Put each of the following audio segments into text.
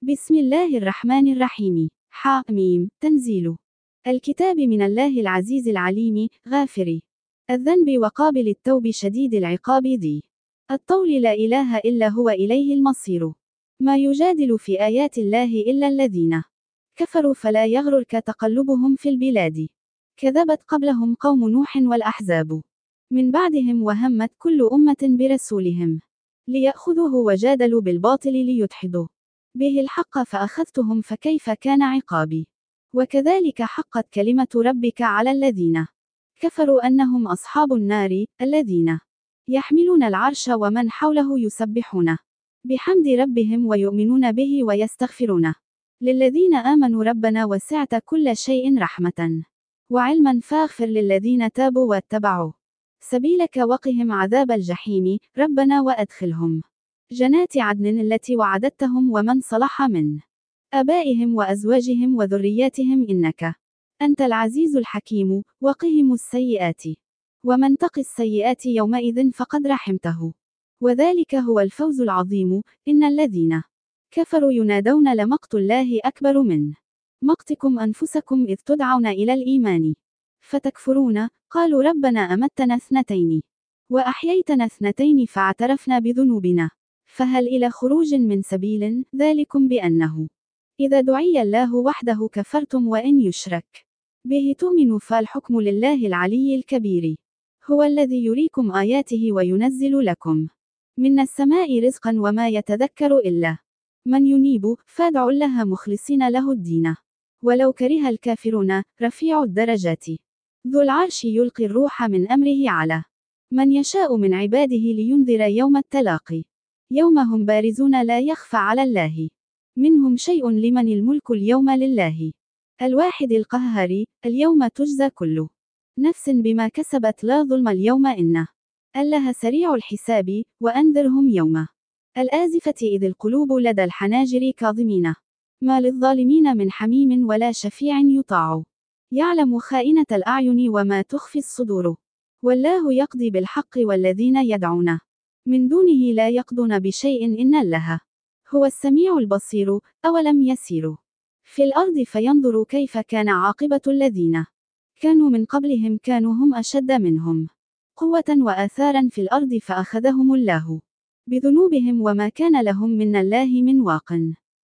بسم الله الرحمن الرحيم. حم. تنزيل الكتاب من الله العزيز العليم، غافر الذنب وقابل التوب شديد العقاب ذي الطول، لا إله إلا هو إليه المصير. ما يجادل في آيات الله إلا الذين كفروا، فلا يغررك تقلبهم في البلاد. كذبت قبلهم قوم نوح والأحزاب من بعدهم، وهمت كل أمة برسولهم ليأخذوه، وجادلوا بالباطل ليدحضوا به الحق، فأخذتهم فكيف كان عقابي. وكذلك حقت كلمة ربك على الذين كفروا أنهم أصحاب النار، الذين يحملون العرش ومن حوله يسبحون بحمد ربهم ويؤمنون به ويستغفرون للذين آمنوا ربنا وسعت كل شيء رحمة وعلما فاغفر للذين تابوا واتبعوا سبيلك وقهم عذاب الجحيم، ربنا وأدخلهم جنات عدن التي وعدتهم ومن صلح من آبائهم وأزواجهم وذرياتهم، إنك أنت العزيز الحكيم. وقهم السيئات، ومن تق السيئات يومئذ فقد رحمته، وذلك هو الفوز العظيم. إن الذين كفروا ينادون لمقت الله أكبر من مقتكم أنفسكم إذ تدعون إلى الإيمان فتكفرون. قالوا ربنا أمتنا 2 وأحييتنا 2 فاعترفنا بذنوبنا فهل إلى خروج من سبيل. ذلكم بأنه إذا دعي الله وحده كفرتم، وإن يشرك به تؤمنوا، فالحكم لله العلي الكبير. هو الذي يريكم آياته وينزل لكم من السماء رزقا، وما يتذكر إلا من ينيب، فادعوا الله مخلصين له الدين ولو كره الكافرون. رفيع الدرجات ذو العرش يلقي الروح من أمره على من يشاء من عباده لينذر يوم التلاقي، يوم هم بارزون لا يخفى على الله منهم شيء. لمن الملك اليوم؟ لله الواحد القهار. اليوم تجزى كل نفس بما كسبت، لا ظلم اليوم، إن الله سريع الحساب. وأنذرهم يوم الآزفة إذ القلوب لدى الحناجر كاظمين، ما للظالمين من حميم ولا شفيع يطاع، يعلم خائنة الأعين وما تخفي الصدور. والله يقضي بالحق، والذين يدعون من دونه لا يقضون بشيء، إن الله هو السميع البصير. أولم يسيروا في الأرض فينظروا كيف كان عاقبة الذين كانوا من قبلهم، كانوا هم أشد منهم قوة وآثارا في الأرض، فأخذهم الله بذنوبهم، وما كان لهم من الله من واق.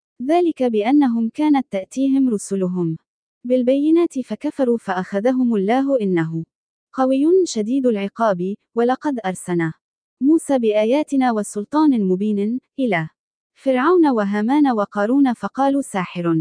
ذلك بأنهم كانت تأتيهم رسلهم بالبينات فكفروا، فأخذهم الله، إنه قوي شديد العقاب. ولقد أرسلنا موسى بآياتنا وسلطان مبين إلى فرعون وهامان وقارون، فقالوا ساحر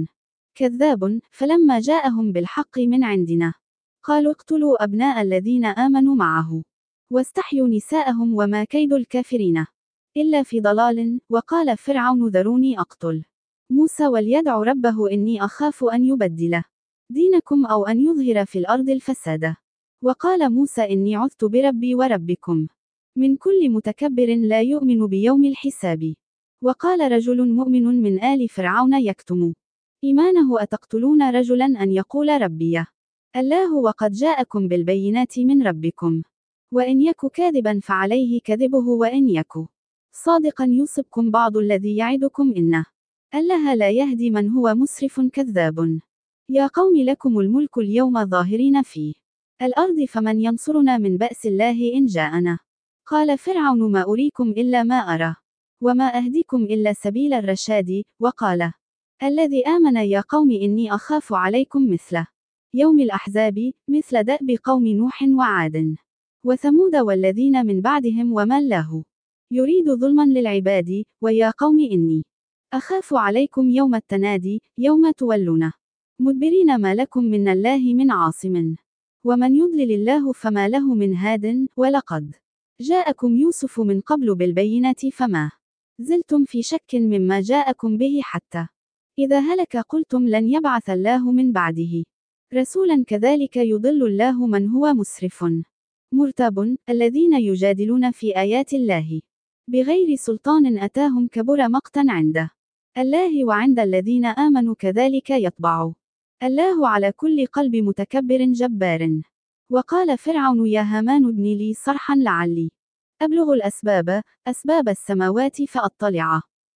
كذاب. فلما جاءهم بالحق من عندنا قالوا اقتلوا أبناء الذين آمنوا معه واستحيوا نساءهم، وما كيد الكافرين إلا في ضلال. وقال فرعون ذروني أقتل موسى وليدع ربه، إني أخاف أن يبدل دينكم أو أن يظهر في الأرض الفساد. وقال موسى إني عذت بربي وربكم من كل متكبر لا يؤمن بيوم الحساب. وقال رجل مؤمن من آل فرعون يكتم إيمانه، أتقتلون رجلا أن يقول ربي الله وقد جاءكم بالبينات من ربكم، وإن يك كاذبا فعليه كذبه، وإن يك صادقا يصبكم بعض الذي يعدكم، إن الله لا يهدي من هو مسرف كذاب. يا قوم لكم الملك اليوم ظاهرين في الأرض، فمن ينصرنا من بأس الله إن جاءنا. قال فرعون ما أريكم إلا ما أرى، وما أهديكم إلا سبيل الرشاد. وقال الذي آمن يا قوم إني أخاف عليكم مثل يوم الأحزاب، مثل دأب قوم نوح وعاد وثمود والذين من بعدهم، وما الله يريد ظلما للعباد. ويا قوم إني أخاف عليكم يوم التنادي، يوم تولون مدبرين، ما لكم من الله من عاصم، ومن يضلل الله فما له من هاد. ولقد جاءكم يوسف من قبل بالبينات، فما زلتم في شك مما جاءكم به، حتى إذا هلك قلتم لن يبعث الله من بعده رسولا. كذلك يضل الله من هو مسرف مرتاب. الذين يجادلون في آيات الله بغير سلطان أتاهم، كبر مقتا عند الله وعند الذين آمنوا، كذلك يطبع الله على كل قلب متكبر جبار. وقال فرعون يا هامان ابن لي صرحا لعلي أبلغ الأسباب، أسباب السماوات، فأطلع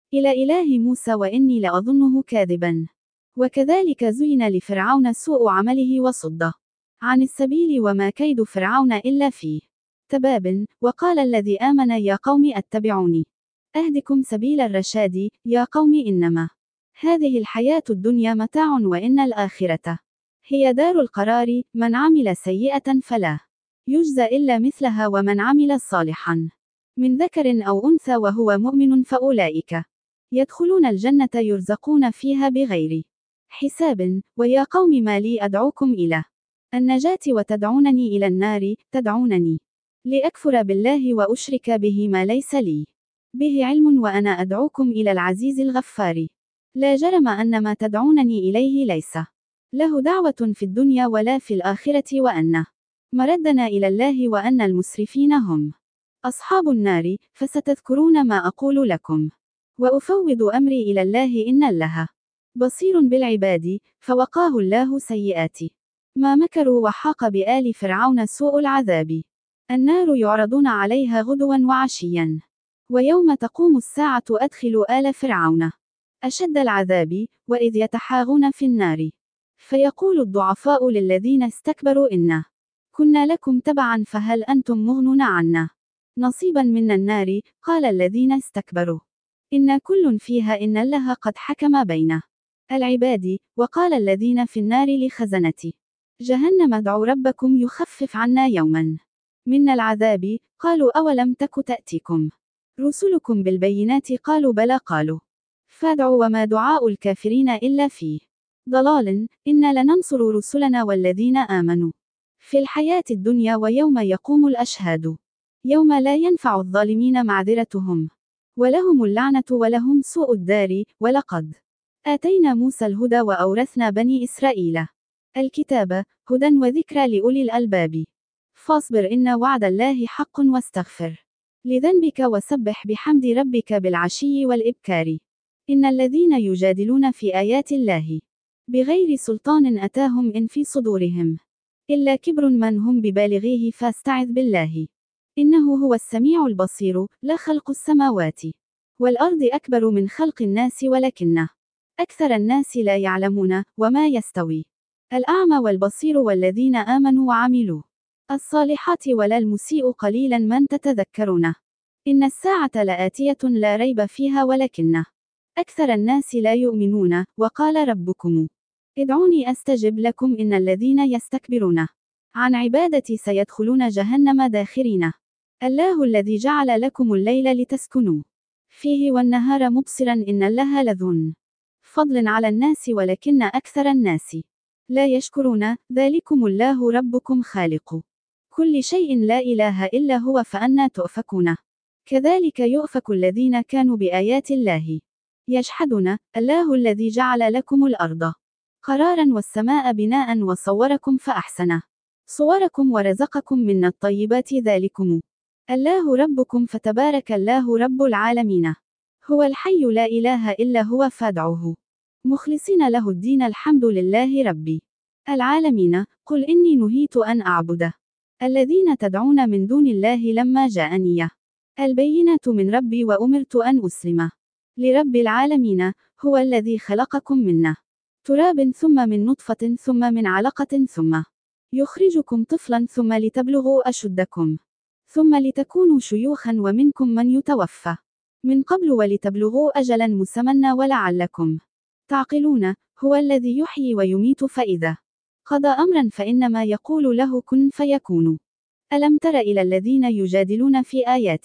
إلى إله موسى وإني لأظنه كاذبا. وكذلك زين لفرعون سوء عمله وصد عن السبيل وما كيد فرعون إلا في تباب. وقال الذي آمن يا قوم اتبعوني أهدكم سبيل الرشاد. يا قوم إنما هذه الحياة الدنيا متاع وإن الآخرة هي دار القرار. من عمل سيئة فلا يجزى إلا مثلها ومن عمل صالحا من ذكر أو أنثى وهو مؤمن فأولئك يدخلون الجنة يرزقون فيها بغير حساب. ويا قوم ما لي أدعوكم إلى النجاة وتدعونني إلى النار. تدعونني لأكفر بالله وأشرك به ما ليس لي به علم وأنا أدعوكم إلى العزيز الغفار. لا جرم أن ما تدعونني إليه ليس له دعوة في الدنيا ولا في الآخرة وأن مردنا إلى الله وأن المسرفين هم أصحاب النار. فستذكرون ما أقول لكم وأفوض أمري إلى الله إن الله بصير بالعباد. فوقاه الله سيئات ما مكروا وحاق بآل فرعون سوء العذاب. النار يعرضون عليها غدوا وعشيا ويوم تقوم الساعة أدخلوا آل فرعون أشد العذاب. وإذ يتحاغون في النار فيقول الضعفاء للذين استكبروا إنا كنا لكم تبعا فهل أنتم مغنون عنا نصيبا من النار. قال الذين استكبروا إنا كل فيها إن الله قد حكم بين العباد. وقال الذين في النار لخزنة جهنم ادعوا ربكم يخفف عنا يوما من العذاب. قالوا أولم تك تأتيكم رسلكم بالبينات قالوا بلى قالوا فادعوا وما دعاء الكافرين إلا في ضلال. إنا لننصر رسلنا والذين آمنوا في الحياة الدنيا ويوم يقوم الأشهاد يوم لا ينفع الظالمين معذرتهم ولهم اللعنة ولهم سوء الدار. ولقد آتينا موسى الهدى وأورثنا بني إسرائيل الكتاب هدى وذكرى لأولي الألباب. فاصبر إن وعد الله حق واستغفر لذنبك وسبح بحمد ربك بالعشي والإبكار. إن الذين يجادلون في آيات الله بغير سلطان أتاهم إن في صدورهم إلا كبر من هم ببالغيه فاستعذ بالله إنه هو السميع البصير. لا خلق السماوات والأرض أكبر من خلق الناس ولكن أكثر الناس لا يعلمون. وما يستوي الأعمى والبصير والذين آمنوا وعملوا الصالحات ولا المسيء قليلا من تتذكرون. إن الساعة لآتية لا ريب فيها ولكن أكثر الناس لا يؤمنون. وقال ربكم ادعوني أستجب لكم إن الذين يستكبرون عن عبادتي سيدخلون جهنم داخرين. الله الذي جعل لكم الليل لتسكنوا فيه والنهار مبصرا إن الله لذو فضل على الناس ولكن أكثر الناس لا يشكرون. ذلكم الله ربكم خالق كل شيء لا إله إلا هو فأنى تؤفكون. كذلك يؤفك الذين كانوا بآيات الله يجحدون. الله الذي جعل لكم الأرض قرارا والسماء بناء وصوركم فأحسن صوركم ورزقكم من الطيبات. ذلكم الله ربكم فتبارك الله رب العالمين. هو الحي لا إله إلا هو فادعوه مخلصين له الدين. الحمد لله رب العالمين. قل إني نهيت أن أعبد الذين تدعون من دون الله لما جاءني البينات من ربي وأمرت أن أسلم لرب العالمين. هو الذي خلقكم من تراب ثم من نطفة ثم من علقة ثم يخرجكم طفلا ثم لتبلغوا أشدكم ثم لتكونوا شيوخا ومنكم من يتوفى من قبل ولتبلغوا أجلا مسمى ولعلكم تعقلون. هو الذي يحيي ويميت فإذا قضى أمرا فإنما يقول له كن فيكون. ألم تر إلى الذين يجادلون في آيات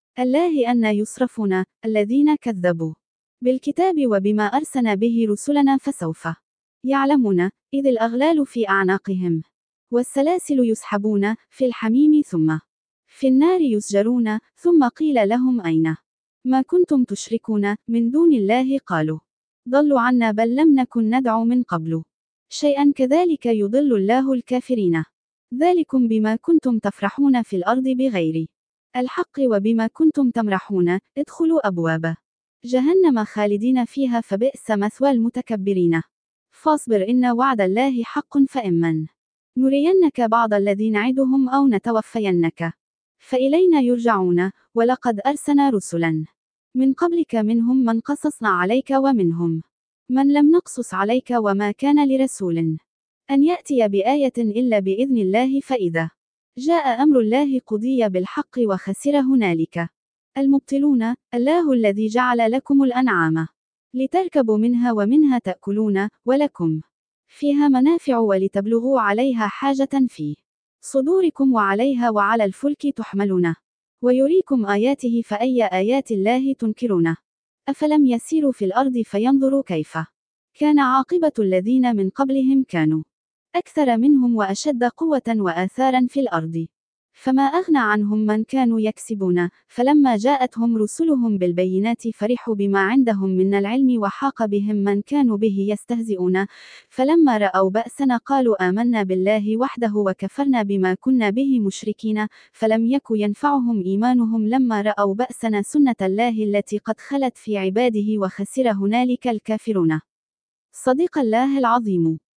الله أن يصرفون الذين كذبوا بالكتاب وبما أرسلنا به رسلنا فسوف يعلمون. إذ الأغلال في أعناقهم والسلاسل يسحبون في الحميم ثم في النار يسجرون. ثم قيل لهم أين ما كنتم تشركون من دون الله قالوا ضلوا عنا بل لم نكن ندعو من قبل شيئا كذلك يضل الله الكافرين. ذلكم بما كنتم تفرحون في الأرض بغير الحق وبما كنتم تمرحون. ادخلوا أبواب جهنم خالدين فيها فبئس مثوى المتكبرين. فاصبر إن وعد الله حق فإما نرينك بعض الذي نعدهم أو نتوفينك فإلينا يرجعون. ولقد أرسلنا رسلا من قبلك منهم من قصصنا عليك ومنهم من لم نقصص عليك وما كان لرسول أن يأتي بآية إلا بإذن الله فإذا جاء أمر الله قضي بالحق وخسر هنالك المبطلون. الله الذي جعل لكم الأنعام لتركبوا منها ومنها تأكلون ولكم فيها منافع ولتبلغوا عليها حاجة في صدوركم وعليها وعلى الفلك تحملون ويريكم آياته فأي آيات الله تنكرون أفلم يسيروا في الأرض فينظروا كيف كان عاقبة الذين من قبلهم كانوا أكثر منهم وأشد قوة وآثارا في الأرض فما أغنى عنهم من كانوا يكسبون فلما جاءتهم رسلهم بالبينات فرحوا بما عندهم من العلم وحاق بهم من كانوا به يستهزئون فلما رأوا بأسنا قالوا آمنا بالله وحده وكفرنا بما كنا به مشركين فلم يك ينفعهم إيمانهم لما رأوا بأسنا سنة الله التي قد خلت في عباده وخسر هنالك الكافرون. صدق الله العظيم.